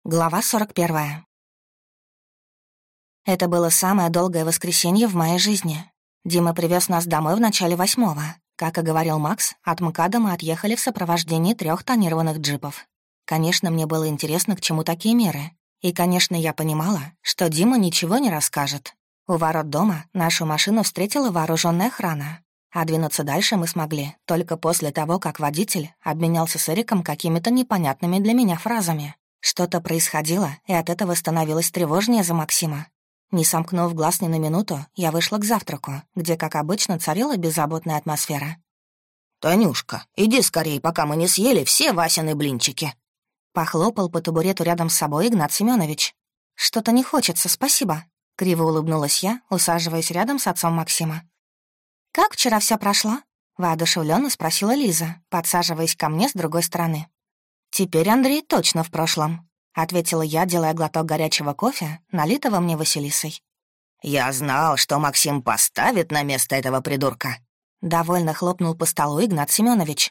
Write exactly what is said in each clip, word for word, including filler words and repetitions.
Глава сорок первая. Это было самое долгое воскресенье в моей жизни. Дима привез нас домой в начале восьмого. Как и говорил Макс, от МКАДа мы отъехали в сопровождении трех тонированных джипов. Конечно, мне было интересно, к чему такие меры. И, конечно, я понимала, что Дима ничего не расскажет. У ворот дома нашу машину встретила вооруженная охрана. А двинуться дальше мы смогли только после того, как водитель обменялся с Эриком какими-то непонятными для меня фразами. Что-то происходило, и от этого становилось тревожнее за Максима. Не сомкнув глаз ни на минуту, я вышла к завтраку, где, как обычно, царила беззаботная атмосфера. «Танюшка, иди скорее, пока мы не съели все Васины блинчики». Похлопал по табурету рядом с собой Игнат Семенович. «Что-то не хочется, спасибо», — криво улыбнулась я, усаживаясь рядом с отцом Максима. «Как вчера все прошло?» — воодушевленно спросила Лиза, подсаживаясь ко мне с другой стороны. «Теперь Андрей точно в прошлом», — ответила я, делая глоток горячего кофе, налитого мне Василисой. «Я знал, что Максим поставит на место этого придурка», — довольно хлопнул по столу Игнат Семенович.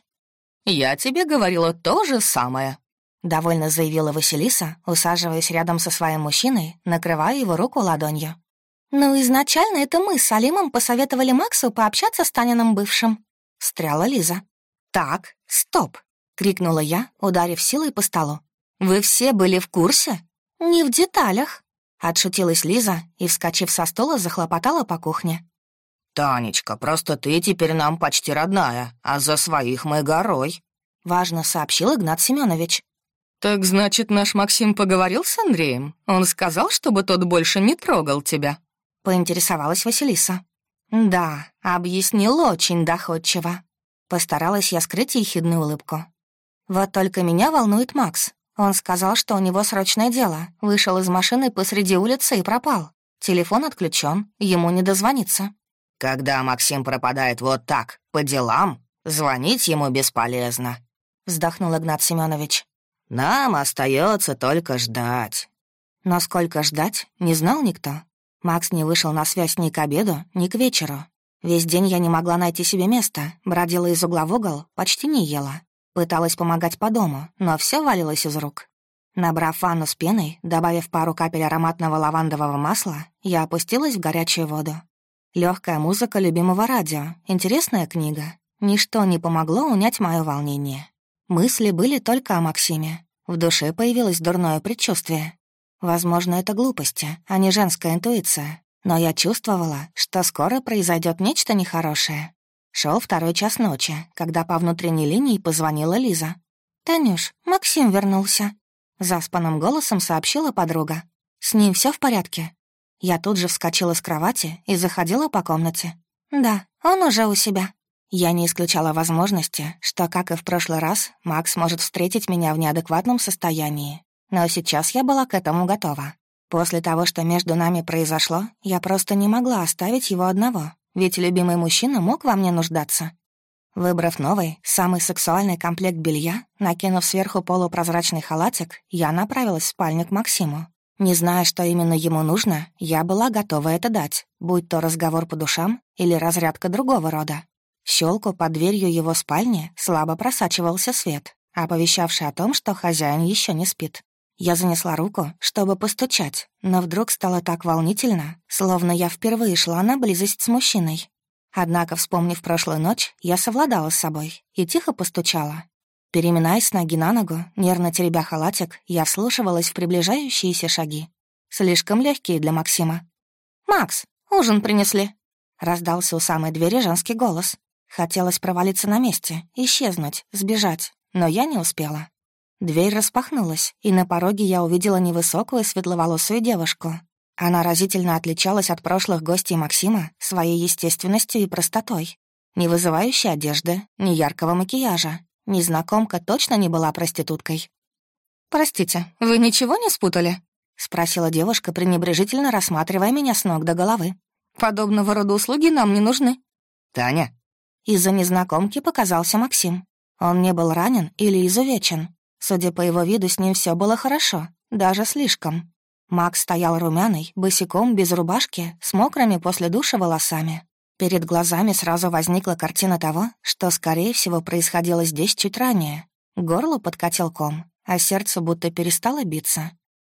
«Я тебе говорила то же самое», — довольно заявила Василиса, усаживаясь рядом со своим мужчиной, накрывая его руку ладонью. «Ну, изначально это мы с Салимом посоветовали Максу пообщаться с Таниным бывшим», — встряла Лиза. «Так, стоп», — крикнула я, ударив силой по столу. «Вы все были в курсе?» «Не в деталях», — отшутилась Лиза и, вскочив со стола, захлопотала по кухне. «Танечка, просто ты теперь нам почти родная, а за своих мы горой», — важно сообщил Игнат Семенович. «Так значит, наш Максим поговорил с Андреем? Он сказал, чтобы тот больше не трогал тебя?» — поинтересовалась Василиса. «Да, объяснил очень доходчиво». Постаралась я скрыть ехидную улыбку. Вот только меня волнует Макс. Он сказал, что у него срочное дело. Вышел из машины посреди улицы и пропал. Телефон отключен, ему не дозвониться. «Когда Максим пропадает вот так, по делам, звонить ему бесполезно», — вздохнул Игнат Семенович. «Нам остается только ждать». Но сколько ждать, не знал никто. Макс не вышел на связь ни к обеду, ни к вечеру. Весь день я не могла найти себе места, бродила из угла в угол, почти не ела. Пыталась помогать по дому, но все валилось из рук. Набрав ванну с пеной, добавив пару капель ароматного лавандового масла, я опустилась в горячую воду. Легкая музыка любимого радио, интересная книга. Ничто не помогло унять мое волнение. Мысли были только о Максиме. В душе появилось дурное предчувствие. Возможно, это глупости, а не женская интуиция. Но я чувствовала, что скоро произойдет нечто нехорошее. Шел второй час ночи, когда по внутренней линии позвонила Лиза. «Танюш, Максим вернулся», — заспанным голосом сообщила подруга. «С ним все в порядке?» Я тут же вскочила с кровати и заходила по комнате. «Да, он уже у себя». Я не исключала возможности, что, как и в прошлый раз, Макс может встретить меня в неадекватном состоянии. Но сейчас я была к этому готова. После того, что между нами произошло, я просто не могла оставить его одного. Ведь любимый мужчина мог во мне нуждаться. Выбрав новый, самый сексуальный комплект белья, накинув сверху полупрозрачный халатик, я направилась в спальню к Максиму. Не зная, что именно ему нужно, я была готова это дать, будь то разговор по душам или разрядка другого рода. В щелку под дверью его спальни слабо просачивался свет, оповещавший о том, что хозяин еще не спит. Я занесла руку, чтобы постучать, но вдруг стало так волнительно, словно я впервые шла на близость с мужчиной. Однако, вспомнив прошлую ночь, я совладала с собой и тихо постучала. Переминаясь с ноги на ногу, нервно теребя халатик, я вслушивалась в приближающиеся шаги. Слишком легкие для Максима. «Макс, ужин принесли!» — раздался у самой двери женский голос. Хотелось провалиться на месте, исчезнуть, сбежать, но я не успела. Дверь распахнулась, и на пороге я увидела невысокую светловолосую девушку. Она разительно отличалась от прошлых гостей Максима своей естественностью и простотой. Не вызывающей одежды, ни яркого макияжа. Незнакомка точно не была проституткой. «Простите, вы ничего не спутали?» — спросила девушка, пренебрежительно рассматривая меня с ног до головы. «Подобного рода услуги нам не нужны». «Таня?» Из-за незнакомки показался Максим. Он не был ранен или изувечен. Судя по его виду, с ним все было хорошо, даже слишком. Макс стоял румяный, босиком, без рубашки, с мокрыми после душа волосами. Перед глазами сразу возникла картина того, что, скорее всего, происходило здесь чуть ранее. К горлу подкатил ком, а сердце будто перестало биться.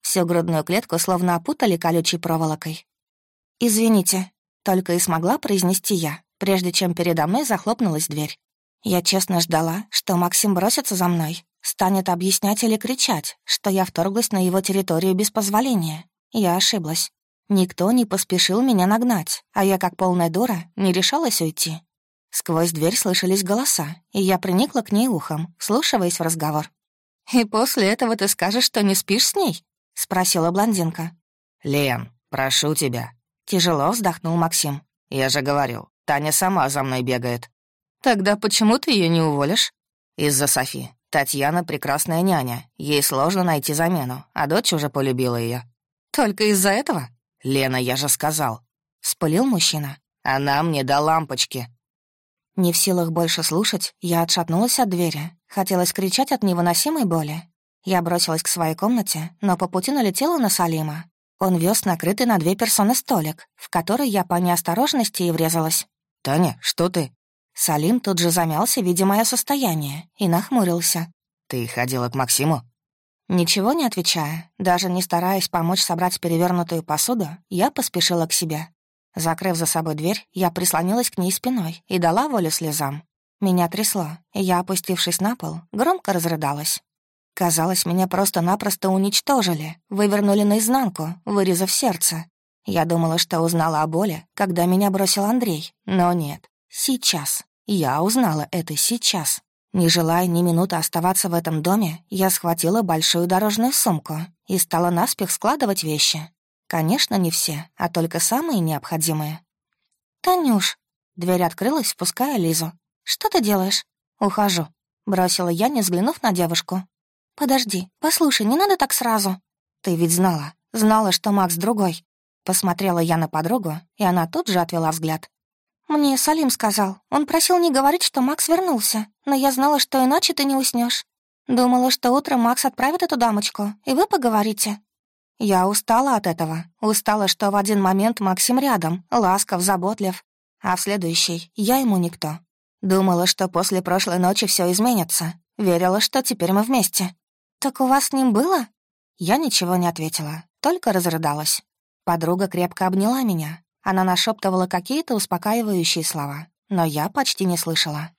Всю грудную клетку словно опутали колючей проволокой. «Извините», — только и смогла произнести я, прежде чем передо мной захлопнулась дверь. Я честно ждала, что Максим бросится за мной, станет объяснять или кричать, что я вторглась на его территорию без позволения. Я ошиблась. Никто не поспешил меня нагнать, а я, как полная дура, не решалась уйти. Сквозь дверь слышались голоса, и я приникла к ней ухом, вслушиваясь в разговор. «И после этого ты скажешь, что не спишь с ней?» — спросила блондинка. «Лен, прошу тебя». Тяжело вздохнул Максим. «Я же говорил, Таня сама за мной бегает». «Тогда почему ты ее не уволишь?» «Из-за Софи. Татьяна — прекрасная няня. Ей сложно найти замену, а дочь уже полюбила ее. «Только из-за этого?» «Лена, я же сказал». Вспылил мужчина. «Она мне до лампочки». Не в силах больше слушать, я отшатнулась от двери. Хотелось кричать от невыносимой боли. Я бросилась к своей комнате, но по пути налетела на Салима. Он вез накрытый на две персоны столик, в который я по неосторожности и врезалась. «Таня, что ты?» Салим тут же замялся, видя мое состояние, и нахмурился. «Ты ходила к Максиму?» Ничего не отвечая, даже не стараясь помочь собрать перевернутую посуду, я поспешила к себе. Закрыв за собой дверь, я прислонилась к ней спиной и дала волю слезам. Меня трясло, и я, опустившись на пол, громко разрыдалась. Казалось, меня просто-напросто уничтожили, вывернули наизнанку, вырезав сердце. Я думала, что узнала о боли, когда меня бросил Андрей, но нет, сейчас. Я узнала это сейчас. Не желая ни минуты оставаться в этом доме, я схватила большую дорожную сумку и стала наспех складывать вещи. Конечно, не все, а только самые необходимые. «Танюш!» Дверь открылась, впуская Лизу. «Что ты делаешь?» «Ухожу», — бросила я, не взглянув на девушку. «Подожди, послушай, не надо так сразу». «Ты ведь знала, знала, что Макс другой». Посмотрела я на подругу, и она тут же отвела взгляд. «Мне Салим сказал. Он просил не говорить, что Макс вернулся, но я знала, что иначе ты не уснешь. Думала, что утром Макс отправит эту дамочку, и вы поговорите». Я устала от этого. Устала, что в один момент Максим рядом, ласков, заботлив, а в следующий я ему никто. Думала, что после прошлой ночи все изменится. Верила, что теперь мы вместе. «Так у вас с ним было?» Я ничего не ответила, только разрыдалась. Подруга крепко обняла меня. Она нашептывала какие-то успокаивающие слова, но я почти не слышала.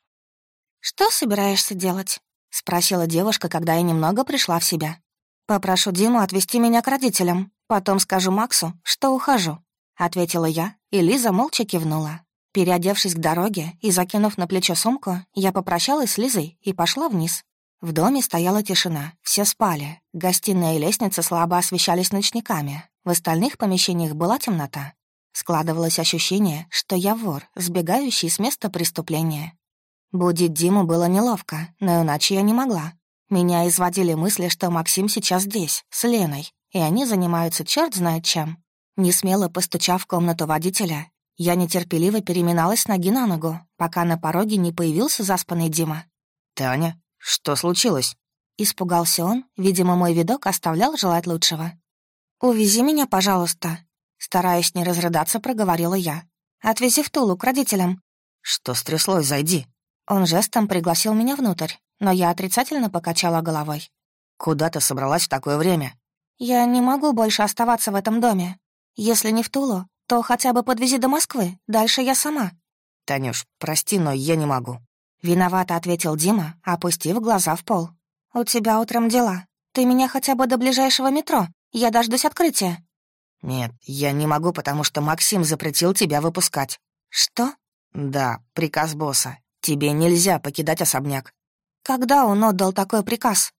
«Что собираешься делать?» — спросила девушка, когда я немного пришла в себя. «Попрошу Диму отвезти меня к родителям, потом скажу Максу, что ухожу», — ответила я, и Лиза молча кивнула. Переодевшись к дороге и закинув на плечо сумку, я попрощалась с Лизой и пошла вниз. В доме стояла тишина, все спали, гостиная и лестница слабо освещались ночниками, в остальных помещениях была темнота. Складывалось ощущение, что я вор, сбегающий с места преступления. Будить Диму было неловко, но иначе я не могла. Меня изводили мысли, что Максим сейчас здесь, с Леной, и они занимаются черт знает чем. Несмело постучав в комнату водителя, я нетерпеливо переминалась с ноги на ногу, пока на пороге не появился заспанный Дима. «Таня, что случилось?» Испугался он, видимо, мой видок оставлял желать лучшего. «Увези меня, пожалуйста», — стараясь не разрыдаться, проговорила я. «Отвези в Тулу к родителям». «Что стряслось? Зайди». Он жестом пригласил меня внутрь, но я отрицательно покачала головой. «Куда ты собралась в такое время?» «Я не могу больше оставаться в этом доме. Если не в Тулу, то хотя бы подвези до Москвы, дальше я сама». «Танюш, прости, но я не могу». Виновато ответил Дима, опустив глаза в пол. «У тебя утром дела. Ты меня хотя бы до ближайшего метро. Я дождусь открытия». «Нет, я не могу, потому что Максим запретил тебя выпускать». «Что?» «Да, приказ босса. Тебе нельзя покидать особняк». «Когда он отдал такой приказ?»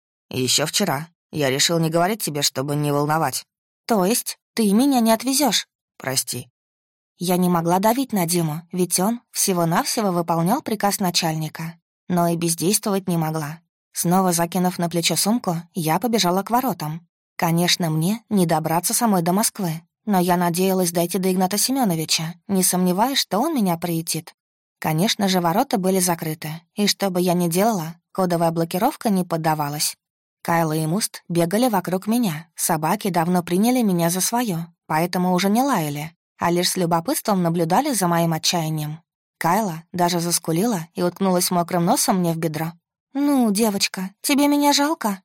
Еще вчера. Я решил не говорить тебе, чтобы не волновать». «То есть ты меня не отвезешь? «Прости». Я не могла давить на Диму, ведь он всего-навсего выполнял приказ начальника. Но и бездействовать не могла. Снова закинув на плечо сумку, я побежала к воротам. Конечно, мне не добраться самой до Москвы, но я надеялась дойти до Игната Семеновича, не сомневаясь, что он меня приютит. Конечно же, ворота были закрыты, и что бы я ни делала, кодовая блокировка не поддавалась. Кайла и Муст бегали вокруг меня, собаки давно приняли меня за свою, поэтому уже не лаяли, а лишь с любопытством наблюдали за моим отчаянием. Кайла даже заскулила и уткнулась мокрым носом мне в бедро. «Ну, девочка, тебе меня жалко?»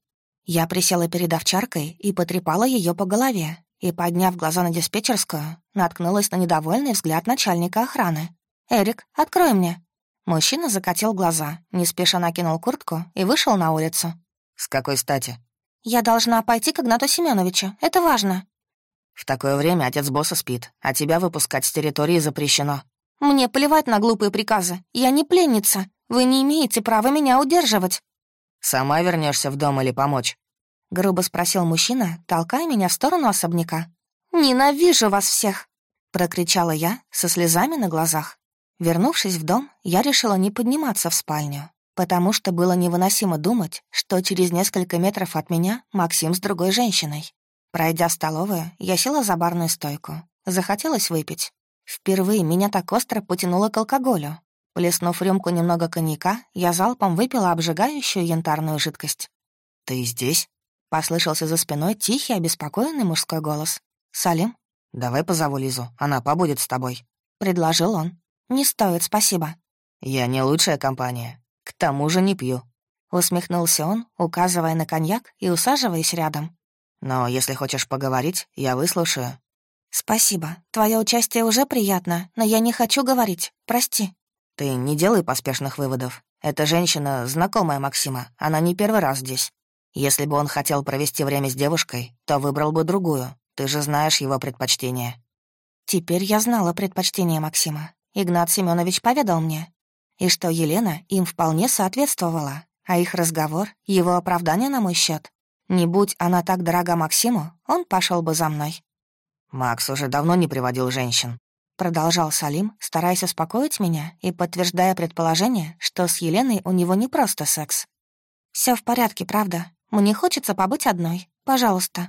Я присела перед овчаркой и потрепала ее по голове, и, подняв глаза на диспетчерскую, наткнулась на недовольный взгляд начальника охраны. «Эрик, открой мне!» Мужчина закатил глаза, не спеша накинул куртку и вышел на улицу. «С какой стати?» «Я должна пойти к Игнату Семеновичу. Это важно». «В такое время отец босса спит, а тебя выпускать с территории запрещено». «Мне плевать на глупые приказы. Я не пленница. Вы не имеете права меня удерживать». «Сама вернешься в дом или помочь?» — грубо спросил мужчина, толкая меня в сторону особняка. «Ненавижу вас всех!» — прокричала я со слезами на глазах. Вернувшись в дом, я решила не подниматься в спальню, потому что было невыносимо думать, что через несколько метров от меня Максим с другой женщиной. Пройдя в столовую, я села за барную стойку. Захотелось выпить. Впервые меня так остро потянуло к алкоголю. Плеснув рюмку немного коньяка, я залпом выпила обжигающую янтарную жидкость. «Ты здесь?» — послышался за спиной тихий, обеспокоенный мужской голос. «Салим?» «Давай позову Лизу, она побудет с тобой», — предложил он. «Не стоит, спасибо». «Я не лучшая компания. К тому же не пью», — усмехнулся он, указывая на коньяк и усаживаясь рядом. «Но если хочешь поговорить, я выслушаю». «Спасибо. Твое участие уже приятно, но я не хочу говорить. Прости». «Ты не делай поспешных выводов. Эта женщина — знакомая Максима, она не первый раз здесь. Если бы он хотел провести время с девушкой, то выбрал бы другую. Ты же знаешь его предпочтения». Теперь я знала предпочтения Максима. Игнат Семенович поведал мне. И что Елена им вполне соответствовала, а их разговор — его оправдание на мой счет. Не будь она так дорога Максиму, он пошел бы за мной. «Макс уже давно не приводил женщин», — продолжал Салим, стараясь успокоить меня и подтверждая предположение, что с Еленой у него не просто секс. Все в порядке, правда? Мне хочется побыть одной. Пожалуйста».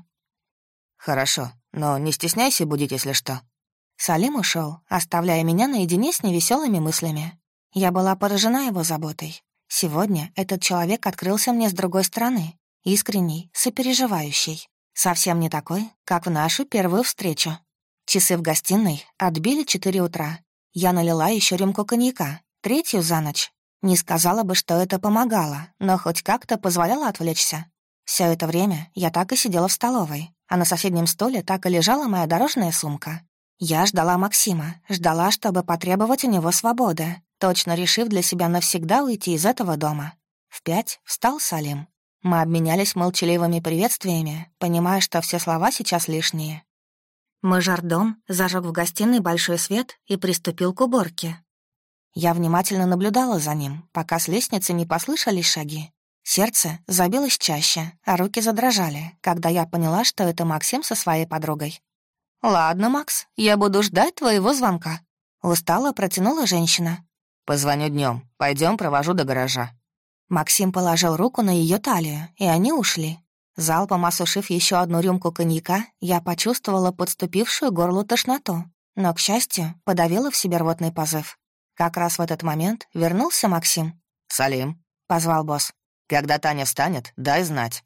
«Хорошо, но не стесняйся будить, если что». Салим ушел, оставляя меня наедине с невеселыми мыслями. Я была поражена его заботой. Сегодня этот человек открылся мне с другой стороны, искренний, сопереживающий. Совсем не такой, как в нашу первую встречу. Часы в гостиной отбили четыре утра. Я налила еще рюмку коньяка, третью за ночь. Не сказала бы, что это помогало, но хоть как-то позволяло отвлечься. Все это время я так и сидела в столовой, а на соседнем столе так и лежала моя дорожная сумка. Я ждала Максима, ждала, чтобы потребовать у него свободы, точно решив для себя навсегда уйти из этого дома. В пять встал Салим. Мы обменялись молчаливыми приветствиями, понимая, что все слова сейчас лишние. Мажордом зажег в гостиной большой свет и приступил к уборке. Я внимательно наблюдала за ним, пока с лестницы не послышались шаги. Сердце забилось чаще, а руки задрожали, когда я поняла, что это Максим со своей подругой. «Ладно, Макс, я буду ждать твоего звонка», — устало протянула женщина. «Позвоню днем. Пойдем, провожу до гаража». Максим положил руку на ее талию, и они ушли. Залпом осушив еще одну рюмку коньяка, я почувствовала подступившую к горлу тошноту, но, к счастью, подавила в себе рвотный позыв. Как раз в этот момент вернулся Максим. «Салим», — позвал босс. «Когда Таня встанет, дай знать».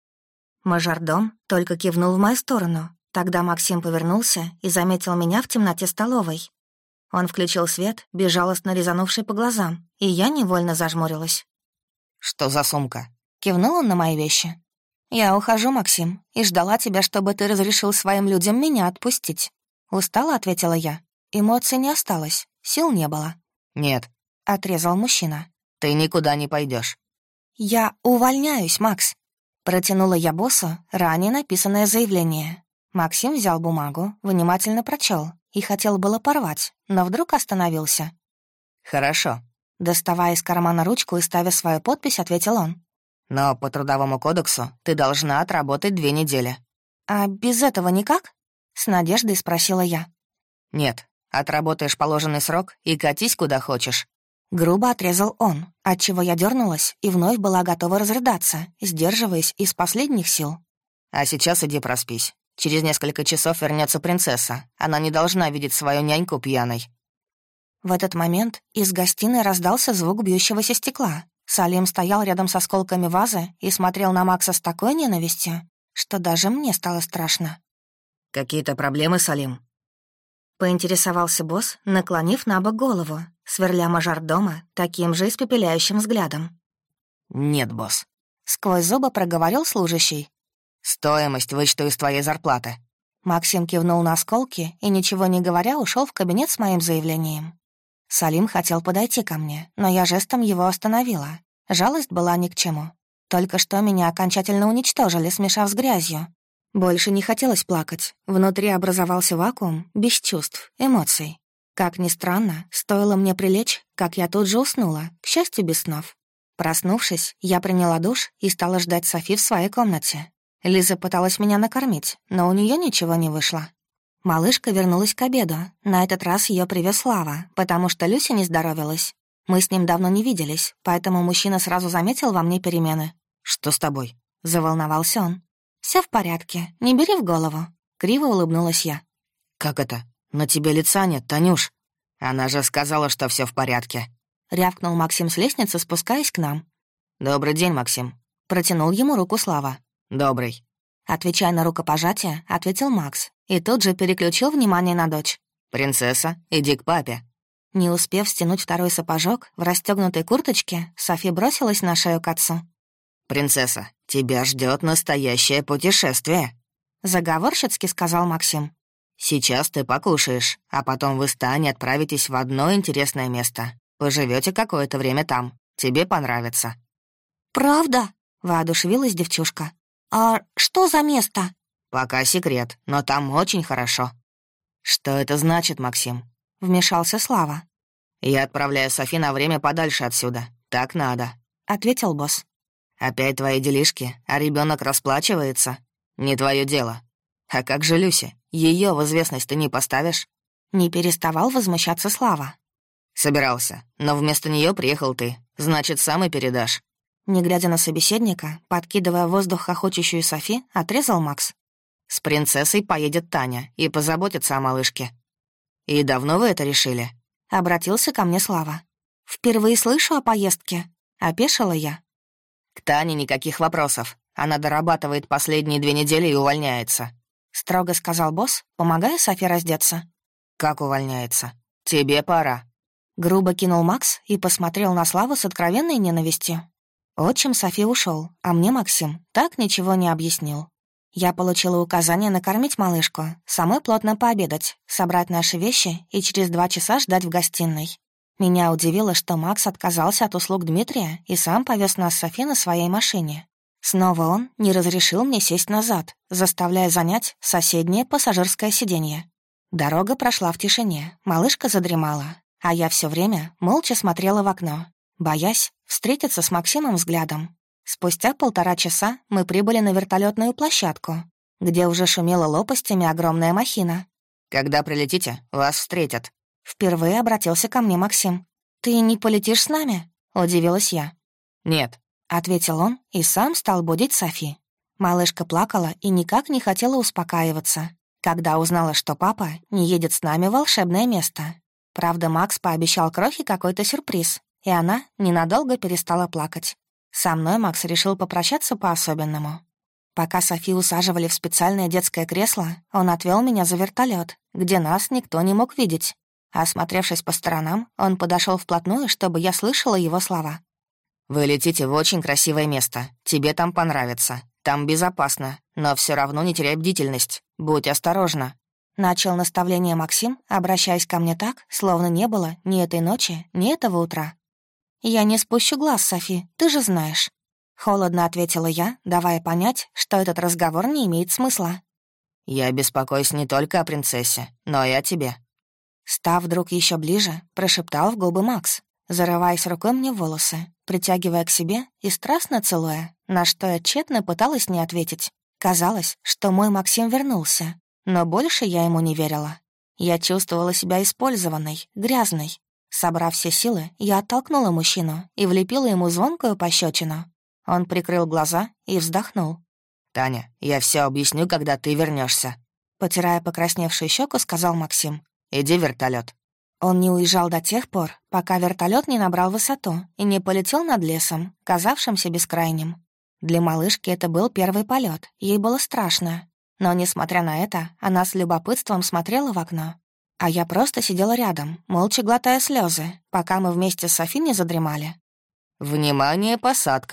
Мажордом только кивнул в мою сторону. Тогда Максим повернулся и заметил меня в темноте столовой. Он включил свет, безжалостно резанувший по глазам, и я невольно зажмурилась. «Что за сумка?» — кивнул он на мои вещи. «Я ухожу, Максим, и ждала тебя, чтобы ты разрешил своим людям меня отпустить». Устала, ответила я. Эмоций не осталось, сил не было. «Нет», — отрезал мужчина. «Ты никуда не пойдешь. «Я увольняюсь, Макс», — протянула я боссу ранее написанное заявление. Максим взял бумагу, внимательно прочел и хотел было порвать, но вдруг остановился. «Хорошо», — доставая из кармана ручку и ставя свою подпись, ответил он. «Но по Трудовому кодексу ты должна отработать две недели». «А без этого никак?» — с надеждой спросила я. «Нет, отработаешь положенный срок и катись куда хочешь». Грубо отрезал он, отчего я дернулась и вновь была готова разрыдаться, сдерживаясь из последних сил. «А сейчас иди проспись. Через несколько часов вернется принцесса. Она не должна видеть свою няньку пьяной». В этот момент из гостиной раздался звук бьющегося стекла. Салим стоял рядом с осколками вазы и смотрел на Макса с такой ненавистью, что даже мне стало страшно. «Какие-то проблемы, Салим?» Поинтересовался босс, наклонив на бок голову, сверля мажордома таким же испепеляющим взглядом. «Нет, босс». сквозь зубы проговорил служащий. «Стоимость вычту из твоей зарплаты». Максим кивнул на осколки и, ничего не говоря, ушел в кабинет с моим заявлением. Салим хотел подойти ко мне, но я жестом его остановила. Жалость была ни к чему. Только что меня окончательно уничтожили, смешав с грязью. Больше не хотелось плакать. Внутри образовался вакуум, без чувств, эмоций. Как ни странно, стоило мне прилечь, как я тут же уснула, к счастью, без снов. Проснувшись, я приняла душ и стала ждать Софи в своей комнате. Лиза пыталась меня накормить, но у нее ничего не вышло. Малышка вернулась к обеду. На этот раз ее привез Слава, потому что Люся не здоровилась. Мы с ним давно не виделись, поэтому мужчина сразу заметил во мне перемены. «Что с тобой?» — заволновался он. Все в порядке, не бери в голову», — криво улыбнулась я. «Как это? На тебе лица нет, Танюш. Она же сказала, что все в порядке», — рявкнул Максим с лестницы, спускаясь к нам. «Добрый день, Максим», — протянул ему руку Слава. «Добрый». Отвечая на рукопожатие, ответил Макс и тут же переключил внимание на дочь. «Принцесса, иди к папе». Не успев стянуть второй сапожок, в расстёгнутой курточке Софи бросилась на шею к отцу. «Принцесса, тебя ждет настоящее путешествие», — заговорщицки сказал Максим. «Сейчас ты покушаешь, а потом вы с Таней отправитесь в одно интересное место. Поживете какое-то время там. Тебе понравится». «Правда?» — воодушевилась девчушка. «А что за место?» «Пока секрет, но там очень хорошо». «Что это значит, Максим?» — вмешался Слава. «Я отправляю Софи на время подальше отсюда. Так надо», — ответил босс. «Опять твои делишки, а ребенок расплачивается? Не твое дело. А как же Люся? Ее в известность ты не поставишь?» Не переставал возмущаться Слава. «Собирался, но вместо нее приехал ты. Значит, сам и передашь». Не глядя на собеседника, подкидывая в воздух хохочущую Софи, отрезал Макс. «С принцессой поедет Таня и позаботится о малышке». «И давно вы это решили?» — обратился ко мне Слава. «Впервые слышу о поездке», — опешила я. «К Тане никаких вопросов. Она дорабатывает последние две недели и увольняется», — строго сказал босс, помогая Софи раздеться. «Как увольняется? Тебе пора». Грубо кинул Макс и посмотрел на Славу с откровенной ненавистью. Отчим Софи ушел, а мне Максим так ничего не объяснил. Я получила указание накормить малышку, самой плотно пообедать, собрать наши вещи и через два часа ждать в гостиной. Меня удивило, что Макс отказался от услуг Дмитрия и сам повез нас с Софи на своей машине. Снова он не разрешил мне сесть назад, заставляя занять соседнее пассажирское сиденье. Дорога прошла в тишине, малышка задремала, а я все время молча смотрела в окно, боясь встретиться с Максимом взглядом. Спустя полтора часа мы прибыли на вертолетную площадку, где уже шумела лопастями огромная махина. «Когда прилетите, вас встретят». Впервые обратился ко мне Максим. «Ты не полетишь с нами?» — удивилась я. «Нет», — ответил он и сам стал будить Софи. Малышка плакала и никак не хотела успокаиваться, когда узнала, что папа не едет с нами в волшебное место. Правда, Макс пообещал Крохе какой-то сюрприз, и она ненадолго перестала плакать. Со мной Макс решил попрощаться по-особенному. Пока Софи усаживали в специальное детское кресло, он отвел меня за вертолет, где нас никто не мог видеть. Осмотревшись по сторонам, он подошел вплотную, чтобы я слышала его слова. «Вы летите в очень красивое место. Тебе там понравится. Там безопасно, но все равно не теряй бдительность. Будь осторожна». Начал наставление Максим, обращаясь ко мне так, словно не было ни этой ночи, ни этого утра. «Я не спущу глаз, Софи, ты же знаешь». Холодно ответила я, давая понять, что этот разговор не имеет смысла. «Я беспокоюсь не только о принцессе, но и о тебе». Став вдруг еще ближе, прошептал в губы Макс, зарываясь рукой мне в волосы, притягивая к себе и страстно целуя, на что я тщетно пыталась не ответить. Казалось, что мой Максим вернулся, но больше я ему не верила. Я чувствовала себя использованной, грязной. Собрав все силы, я оттолкнула мужчину и влепила ему звонкую пощечину. Он прикрыл глаза и вздохнул. «Таня, я все объясню, когда ты вернешься. Потирая покрасневшую щеку, сказал Максим. «Иди в вертолет. Он не уезжал до тех пор, пока вертолет не набрал высоту и не полетел над лесом, казавшимся бескрайним. Для малышки это был первый полет, ей было страшно. Но, несмотря на это, она с любопытством смотрела в окно. А я просто сидела рядом, молча глотая слезы, пока мы вместе с Софи не задремали. «Внимание, посадка!»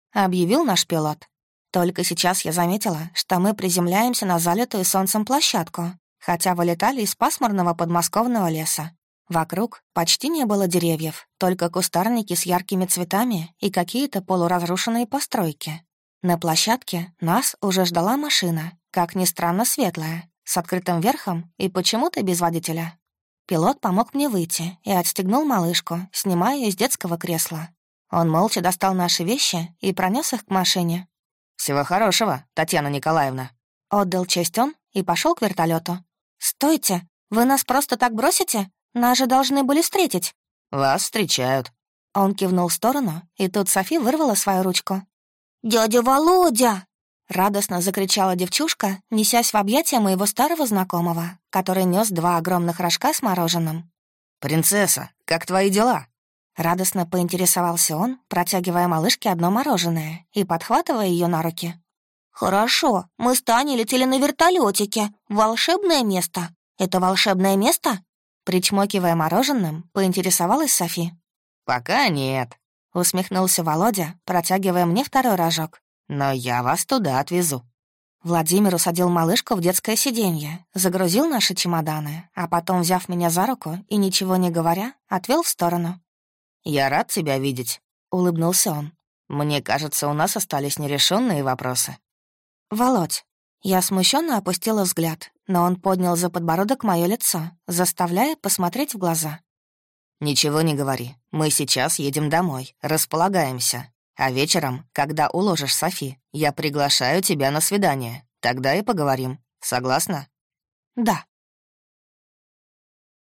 — объявил наш пилот. Только сейчас я заметила, что мы приземляемся на залитую солнцем площадку, хотя вылетали из пасмурного подмосковного леса. Вокруг почти не было деревьев, только кустарники с яркими цветами и какие-то полуразрушенные постройки. На площадке нас уже ждала машина, как ни странно светлая, с открытым верхом и почему-то без водителя. Пилот помог мне выйти и отстегнул малышку, снимая ее из детского кресла. Он молча достал наши вещи и пронес их к машине. «Всего хорошего, Татьяна Николаевна». Отдал честь он и пошел к вертолету. «Стойте! Вы нас просто так бросите? Нас же должны были встретить». «Вас встречают». Он кивнул в сторону, и тут Софи вырвала свою ручку. «Дядя Володя!» — радостно закричала девчушка, несясь в объятия моего старого знакомого, который нес два огромных рожка с мороженым. «Принцесса, как твои дела?» Радостно поинтересовался он, протягивая малышке одно мороженое и подхватывая ее на руки. «Хорошо, мы с Таней летели на вертолетике. Волшебное место. Это волшебное место?» Причмокивая мороженым, поинтересовалась Софи. «Пока нет», — усмехнулся Володя, протягивая мне второй рожок. «Но я вас туда отвезу». Владимир усадил малышку в детское сиденье, загрузил наши чемоданы, а потом, взяв меня за руку и ничего не говоря, отвел в сторону. «Я рад тебя видеть», — улыбнулся он. «Мне кажется, у нас остались нерешенные вопросы». «Володь». Я смущенно опустила взгляд, но он поднял за подбородок мое лицо, заставляя посмотреть в глаза. «Ничего не говори. Мы сейчас едем домой, располагаемся. А вечером, когда уложишь Софи, я приглашаю тебя на свидание. Тогда и поговорим. Согласна?» «Да».